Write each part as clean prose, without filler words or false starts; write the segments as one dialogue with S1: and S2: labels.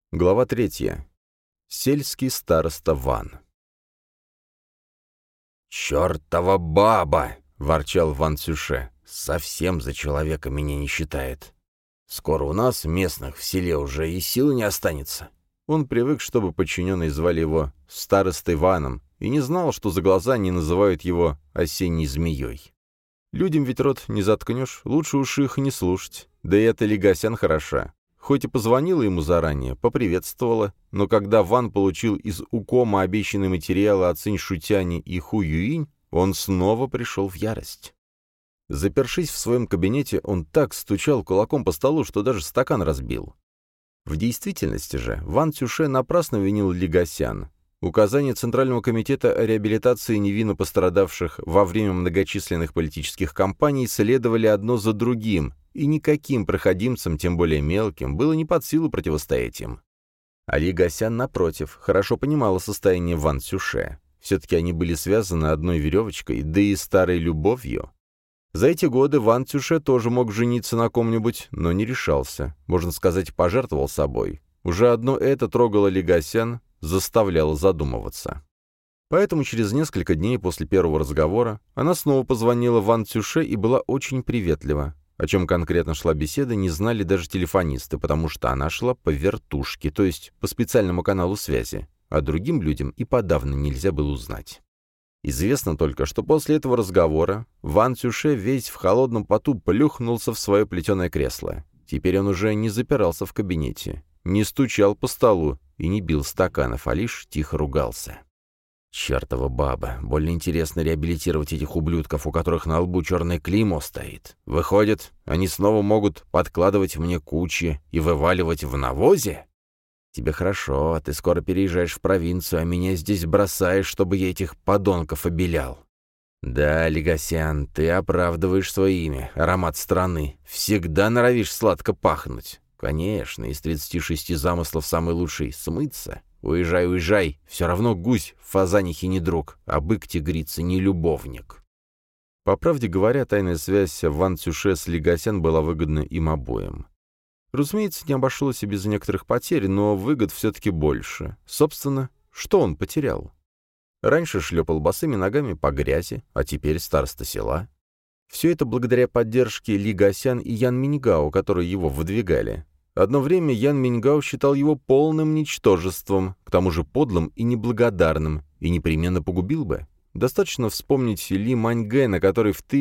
S1: Глава 3. Сельский староста Ван.
S2: «Чёртова баба!» — ворчал Ван Цюше. «Совсем за человека меня не считает. Скоро у нас, местных, в селе уже и сил не останется».
S1: Он привык, чтобы подчиненные звали его старостой Ваном, и не знал, что за глаза они называют его осенней змеей. Людям ведь рот не заткнешь, лучше уж их не слушать. Да и эта Ли Гасян хороша. Хоть и позвонила ему заранее, поприветствовала, но когда Ван получил из Укома обещанные материалы о Цинь Шутяне и Ху Юинь, он снова пришел в ярость. Запершись в своем кабинете, он так стучал кулаком по столу, что даже стакан разбил. В действительности же Ван Цюше напрасно винил Ли Гасян. Указания Центрального комитета о реабилитации невинно пострадавших во время многочисленных политических кампаний следовали одно за другим, и никаким проходимцам, тем более мелким, было не под силу противостоять им. А Ли Гасян, напротив, хорошо понимала состояние Ван Цюше. Все-таки они были связаны одной веревочкой, да и старой любовью. За эти годы Ван Цюше тоже мог жениться на ком-нибудь, но не решался. Можно сказать, пожертвовал собой. Уже одно это трогало Ли Гасян, заставляло задумываться. Поэтому через несколько дней после первого разговора она снова позвонила Ван Цюше и была очень приветлива. О чем конкретно шла беседа, не знали даже телефонисты, потому что она шла по вертушке, то есть по специальному каналу связи, а другим людям и подавно нельзя было узнать. Известно только, что после этого разговора Ван Цюше весь в холодном поту плюхнулся в свое плетеное кресло. Теперь он уже не запирался в кабинете, не стучал по столу и не бил стаканов, а лишь тихо ругался. «Чертова баба! Больно интересно реабилитировать этих ублюдков, у которых на лбу черное клеймо стоит. Выходит, они снова могут подкладывать мне кучи и вываливать в навозе? Тебе хорошо, ты скоро переезжаешь в провинцию, а меня здесь бросаешь, чтобы я этих подонков обелял. Да, Ли Гасян, ты оправдываешь свое имя, аромат страны. Всегда норовишь сладко пахнуть. Конечно, из 36 замыслов самый лучший — смыться. Уезжай, уезжай, все равно гусь в фазанихе не друг, а бык-тигрица не любовник». По правде говоря, тайная связь Ван Цюше с Ли Гасян была выгодна им обоим. Разумеется, не обошлось и без некоторых потерь, но выгод все-таки больше. Собственно, что он потерял? Раньше шлепал босыми ногами по грязи, а теперь староста села. Все это благодаря поддержке Ли Гасян и Ян Миньгао, которые его выдвигали. Одно время Ян Миньгао считал его полным ничтожеством, к тому же подлым и неблагодарным, и непременно погубил бы. Достаточно вспомнить Ли Маньгэна, который в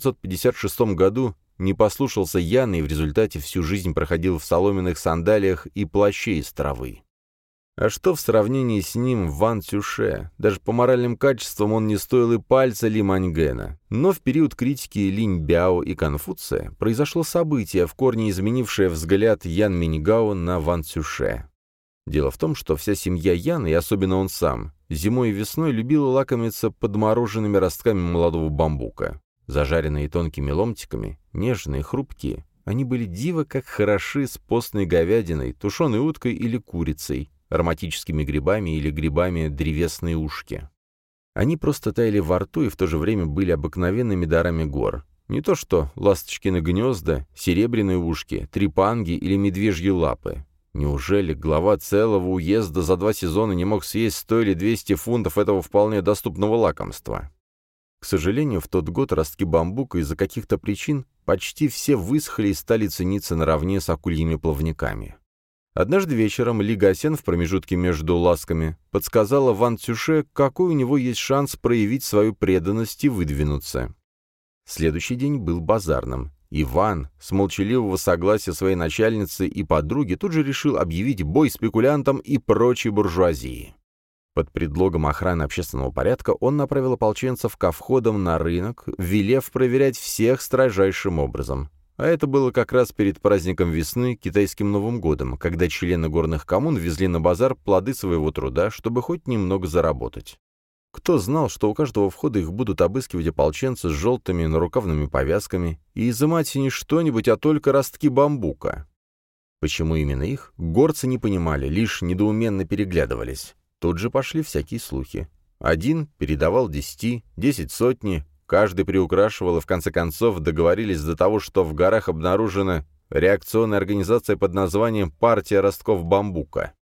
S1: 1956 году не послушался Яна и в результате всю жизнь проходил в соломенных сандалиях и плаще из травы. А что в сравнении с ним Ван Цюше? Даже по моральным качествам он не стоил и пальца Ли Маньгэна. Но в период критики Линь Бяо и Конфуция произошло событие, в корне изменившее взгляд Ян Миньгао на Ван Цюше. Дело в том, что вся семья Яна, и особенно он сам, зимой и весной любила лакомиться подмороженными ростками молодого бамбука. Зажаренные тонкими ломтиками, нежные, хрупкие, они были диво как хороши с постной говядиной, тушеной уткой или курицей, ароматическими грибами или грибами древесной ушки. Они просто таяли во рту и в то же время были обыкновенными дарами гор. Не то что ласточкины гнезда, серебряные ушки, трепанги или медвежьи лапы. Неужели глава целого уезда за 2 сезона не мог съесть 100 или 200 фунтов этого вполне доступного лакомства? К сожалению, в тот год ростки бамбука из-за каких-то причин почти все высохли и стали цениться наравне с акульими плавниками. Однажды вечером Ли Гасян в промежутке между ласками подсказала Ван Цюше, какой у него есть шанс проявить свою преданность и выдвинуться. Следующий день был базарным, и Ван, с молчаливого согласия своей начальницы и подруги, тут же решил объявить бой спекулянтам и прочей буржуазии. Под предлогом охраны общественного порядка он направил ополченцев ко входам на рынок, велев проверять всех строжайшим образом. А это было как раз перед праздником весны, китайским Новым годом, когда члены горных коммун везли на базар плоды своего труда, чтобы хоть немного заработать. Кто знал, что у каждого входа их будут обыскивать ополченцы с желтыми нарукавными повязками и изымать не что-нибудь, а только ростки бамбука? Почему именно их, горцы не понимали, лишь недоуменно переглядывались. Тут же пошли всякие слухи. Один передавал 10, 10 сотни, каждый приукрашивал, и в конце концов договорились до того, что в горах обнаружена реакционная организация под названием «Партия ростков бамбука».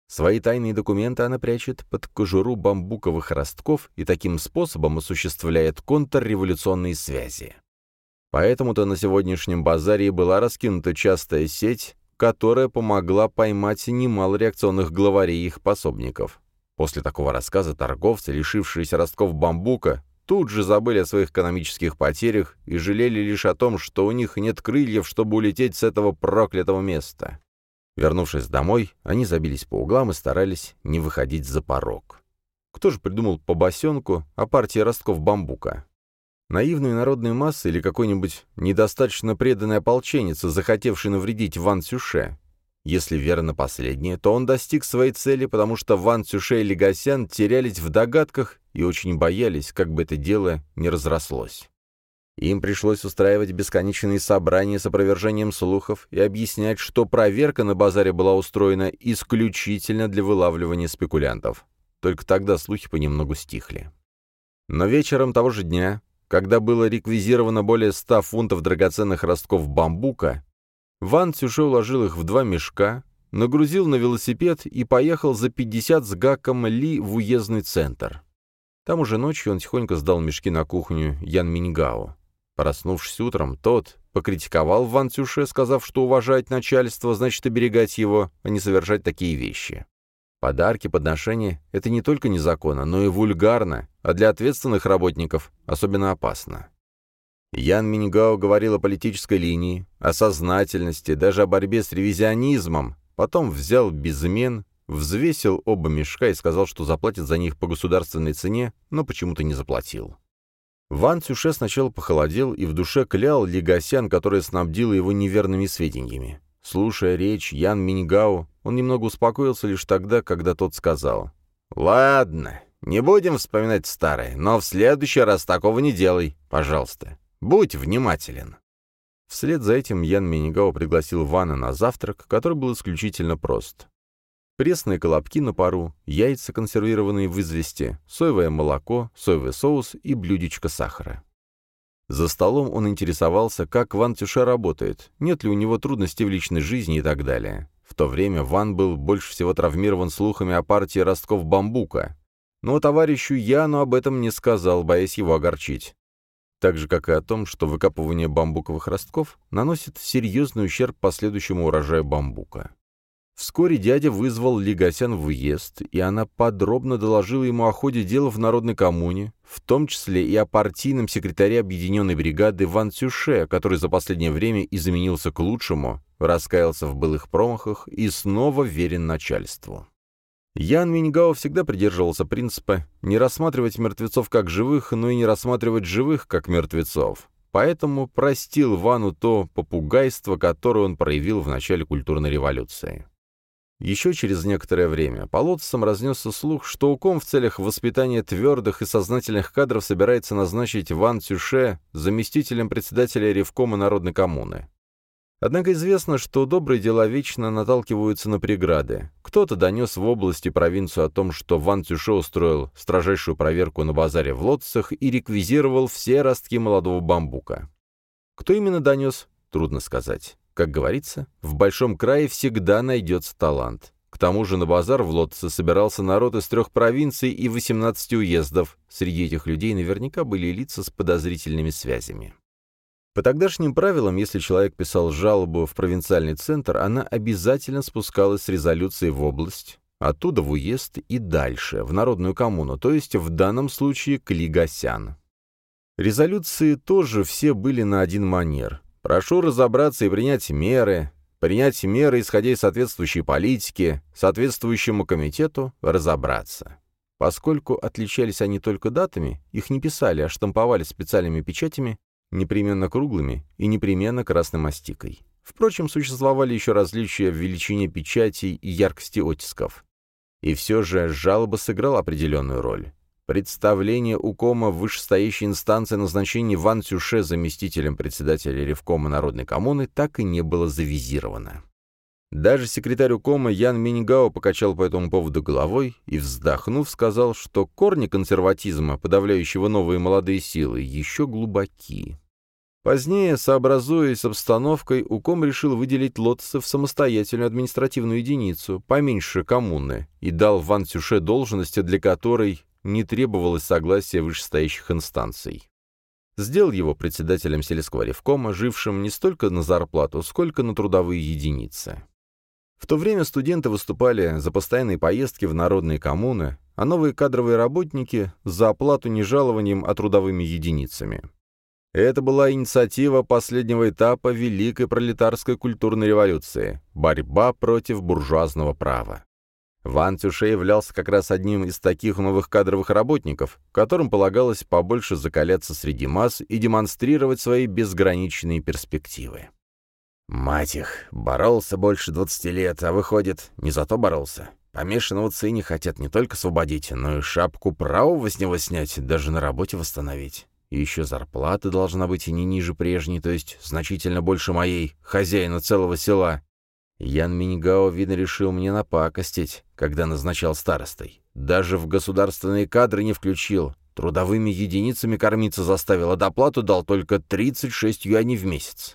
S1: Свои тайные документы она прячет под кожуру бамбуковых ростков и таким способом осуществляет контрреволюционные связи. Поэтому-то на сегодняшнем базаре и была раскинута частая сеть, которая помогла поймать немало реакционных главарей и их пособников. После такого рассказа торговцы, лишившиеся ростков бамбука, тут же забыли о своих экономических потерях и жалели лишь о том, что у них нет крыльев, чтобы улететь с этого проклятого места. Вернувшись домой, они забились по углам и старались не выходить за порог. Кто же придумал побосенку о партии ростков бамбука? Наивные народные массы или какой-нибудь недостаточно преданный ополченец, захотевший навредить Ван Цюше? Если верно последнее, то он достиг своей цели, потому что Ван Цюше и Ли Гасян терялись в догадках и очень боялись, как бы это дело не разрослось. Им пришлось устраивать бесконечные собрания с опровержением слухов и объяснять, что проверка на базаре была устроена исключительно для вылавливания спекулянтов. Только тогда слухи понемногу стихли. Но вечером того же дня, когда было реквизировано более 100 фунтов драгоценных ростков бамбука, Ван Цюше уложил их в 2 мешка, нагрузил на велосипед и поехал за 50 с гаком Ли в уездный центр. Там уже ночью он тихонько сдал мешки на кухню Ян Миньгао. Проснувшись утром, тот покритиковал Ван Цюше, сказав, что уважать начальство значит оберегать его, а не совершать такие вещи. Подарки, подношения — это не только незаконно, но и вульгарно, а для ответственных работников особенно опасно. Ян Миньгао говорил о политической линии, о сознательности, даже о борьбе с ревизионизмом, потом взял безмен, взвесил оба мешка и сказал, что заплатит за них по государственной цене, но почему-то не заплатил. Ван Цюше сначала похолодел и в душе клял Ли Гасян, которая снабдила его неверными сведениями. Слушая речь Ян Миньгао, он немного успокоился лишь тогда, когда тот сказал: «Ладно, не будем вспоминать старое, но в следующий раз такого не делай, пожалуйста. Будь внимателен». Вслед за этим Ян Миньгао пригласил Вана на завтрак, который был исключительно прост. Пресные колобки на пару, яйца, консервированные в известе, соевое молоко, соевый соус и блюдечко сахара. За столом он интересовался, как Ван Цюше работает, нет ли у него трудностей в личной жизни и так далее. В то время Ван был больше всего травмирован слухами о партии ростков бамбука, но товарищу Яну об этом не сказал, боясь его огорчить. Так же, как и о том, что выкапывание бамбуковых ростков наносит серьезный ущерб последующему урожаю бамбука. Вскоре дядя вызвал Ли Гасян в уезд, и она подробно доложила ему о ходе дела в Народной коммуне, в том числе и о партийном секретаре объединенной бригады Ван Цюше, который за последнее время изменился к лучшему, раскаялся в былых промахах и снова верен начальству. Ян Миньгао всегда придерживался принципа не рассматривать мертвецов как живых, но и не рассматривать живых как мертвецов. Поэтому простил Вану то попугайство, которое он проявил в начале культурной революции. Еще через некоторое время по Лотосам разнесся слух, что УКОМ в целях воспитания твердых и сознательных кадров собирается назначить Ван Цюше заместителем председателя Ревкома Народной коммуны. Однако известно, что добрые дела вечно наталкиваются на преграды. Кто-то донес в область и провинцию о том, что Ван Цюше устроил строжайшую проверку на базаре в Лотосах и реквизировал все ростки молодого бамбука. Кто именно донес, трудно сказать. Как говорится, в большом крае всегда найдется талант. К тому же на базар в Лотосы собирался народ из 3 провинций и 18 уездов. Среди этих людей наверняка были лица с подозрительными связями. По тогдашним правилам, если человек писал жалобу в провинциальный центр, она обязательно спускалась с резолюцией в область, оттуда в уезд и дальше, в Народную коммуну, то есть в данном случае к Ли Гасян. Резолюции тоже все были на один манер. Прошу разобраться и принять меры, исходя из соответствующей политики, соответствующему комитету разобраться. Поскольку отличались они только датами, их не писали, а штамповали специальными печатями, непременно круглыми и непременно красной мастикой. Впрочем, существовали еще различия в величине печатей и яркости оттисков. И все же жалоба сыграла определенную роль. Представление УКОМа вышестоящей инстанции о назначении Ван Цюше заместителем председателя Ревкома Народной коммуны так и не было завизировано. Даже секретарь УКОМа Ян Миньгао покачал по этому поводу головой и, вздохнув, сказал, что корни консерватизма, подавляющего новые молодые силы, еще глубоки. Позднее, сообразуясь с обстановкой, УКОМ решил выделить Лотоса в самостоятельную административную единицу, поменьше коммуны, и дал Ван Цюше должность, для которой не требовалось согласия вышестоящих инстанций. Сделал его председателем сельского ревкома, жившим не столько на зарплату, сколько на трудовые единицы. В то время студенты выступали за постоянные поездки в народные коммуны, а новые кадровые работники — за оплату не жалованием, а трудовыми единицами. Это была инициатива последнего этапа Великой пролетарской культурной революции – борьба против буржуазного права. Ван Цюше являлся как раз одним из таких новых кадровых работников, которым полагалось побольше закаляться среди масс и демонстрировать свои безграничные перспективы.
S2: Мать их, боролся больше 20 лет, а выходит, не за то боролся. Помешанного Цини хотят не только освободить, но и шапку правого с него снять, даже на работе восстановить. И еще зарплата должна быть и не ниже прежней, то есть значительно больше моей, хозяина целого села. Ян Миньгао, видно, решил мне напакостить, когда назначал старостой. Даже в государственные кадры не включил, трудовыми единицами кормиться заставил, а доплату дал только 36 юаней в месяц.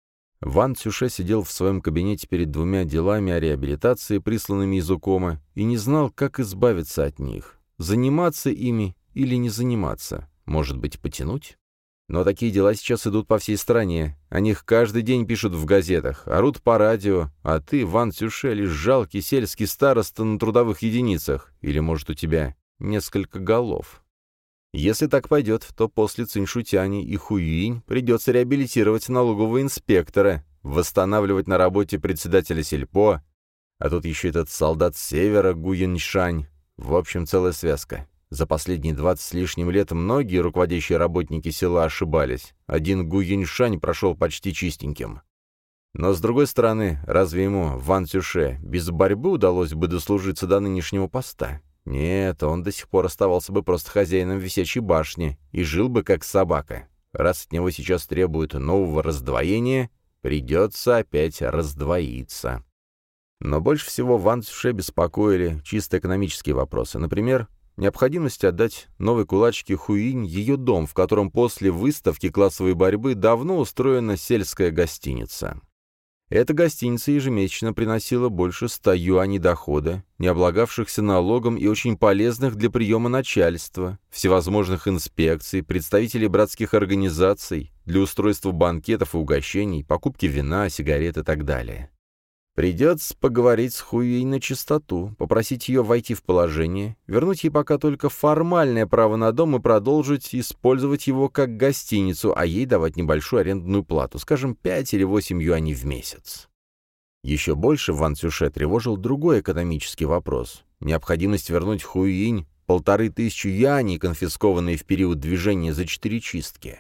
S1: Ван Цюше сидел в своем кабинете перед двумя делами о реабилитации, присланными из УКОМа, и не знал, как избавиться от них, заниматься ими или не заниматься, может быть, потянуть? Но такие дела сейчас идут по всей стране, о них каждый день пишут в газетах, орут по радио, а ты, Ван Цюше, лишь жалкий сельский староста на трудовых единицах, или, может, у тебя несколько голов. Если так пойдет, то после Циньшутяни и Хуюинь придется реабилитировать налогового инспектора, восстанавливать на работе председателя сельпо, а тут еще этот солдат с севера Гуяньшань. В общем, целая связка. За последние 20 с лишним лет многие руководящие работники села ошибались. Один Гуяньшань прошел почти чистеньким. Но, с другой стороны, разве ему, Ван Цюше, без борьбы удалось бы дослужиться до нынешнего поста? Нет, он до сих пор оставался бы просто хозяином висячей башни и жил бы как собака. Раз от него сейчас требуют нового раздвоения, придется опять раздвоиться. Но больше всего Ван Цюше беспокоили чисто экономические вопросы. Например, необходимость отдать новой кулачке Хуинь ее дом, в котором после выставки классовой борьбы давно устроена сельская гостиница. Эта гостиница ежемесячно приносила больше 100 юаней дохода, не облагавшихся налогом и очень полезных для приема начальства, всевозможных инспекций, представителей братских организаций, для устройства банкетов и угощений, покупки вина, сигарет и так далее. Придется поговорить с Хуей на чистоту, попросить ее войти в положение, вернуть ей пока только формальное право на дом и продолжить использовать его как гостиницу, а ей давать небольшую арендную плату, скажем, 5 или 8 юаней в месяц. Еще больше Ван Цюше тревожил другой экономический вопрос – необходимость вернуть Хуюинь 1500 юаней, конфискованные в период движения за 4 чистки.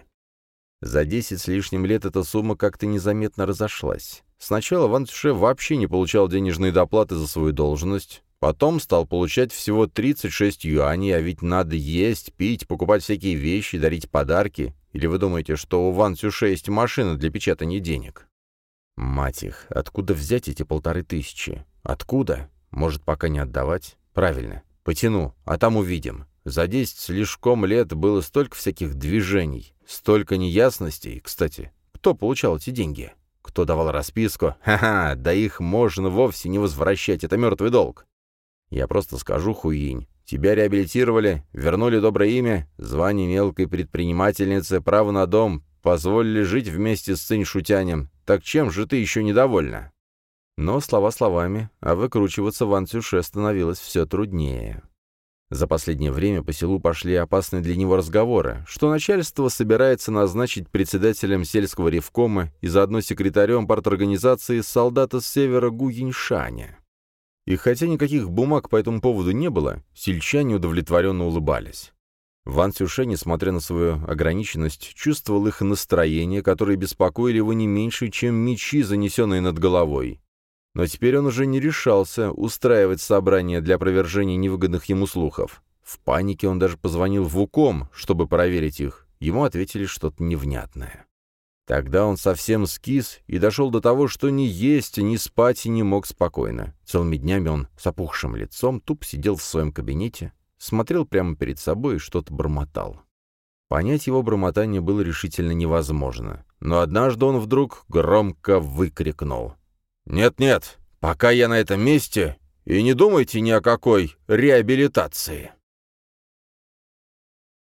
S1: За 10 с лишним лет эта сумма как-то незаметно разошлась. Сначала Ван Цюше вообще не получал денежные доплаты за свою должность, потом стал получать всего 36 юаней, а ведь надо есть, пить, покупать всякие вещи, дарить подарки. Или вы думаете, что у Ван Цюше есть машина для печатания денег? Мать их, откуда взять эти 1500? Откуда? Может, пока не отдавать? Правильно, потяну, а там увидим. За 10 слишком лет было столько всяких движений, столько неясностей. Кстати, кто получал эти деньги? Кто давал расписку? Ха-ха, да их можно вовсе не возвращать, это мертвый долг. Я просто скажу, Хуинь, тебя реабилитировали, вернули доброе имя, звание мелкой предпринимательницы, право на дом, позволили жить вместе с Циньшутянем. Так чем же ты еще недовольна? Но слова словами, а выкручиваться Ван Цюше становилось все труднее. За последнее время по селу пошли опасные для него разговоры, что начальство собирается назначить председателем сельского ревкома и заодно секретарем парторганизации солдата с севера Гуяньшаня. И хотя никаких бумаг по этому поводу не было, сельчане удовлетворенно улыбались. Ван Цюше, несмотря на свою ограниченность, чувствовал их настроение, которые беспокоили его не меньше, чем мечи, занесенные над головой. Но теперь он уже не решался устраивать собрания для опровержения невыгодных ему слухов. В панике он даже позвонил в УКОМ, чтобы проверить их. Ему ответили что-то невнятное. Тогда он совсем скис и дошел до того, что ни есть, ни спать и не мог спокойно. Целыми днями он с опухшим лицом туп сидел в своем кабинете, смотрел прямо перед собой и что-то бормотал. Понять его бормотание было решительно невозможно. Но однажды он вдруг громко выкрикнул: «Нет-нет, пока я на этом месте, и не думайте ни о какой реабилитации».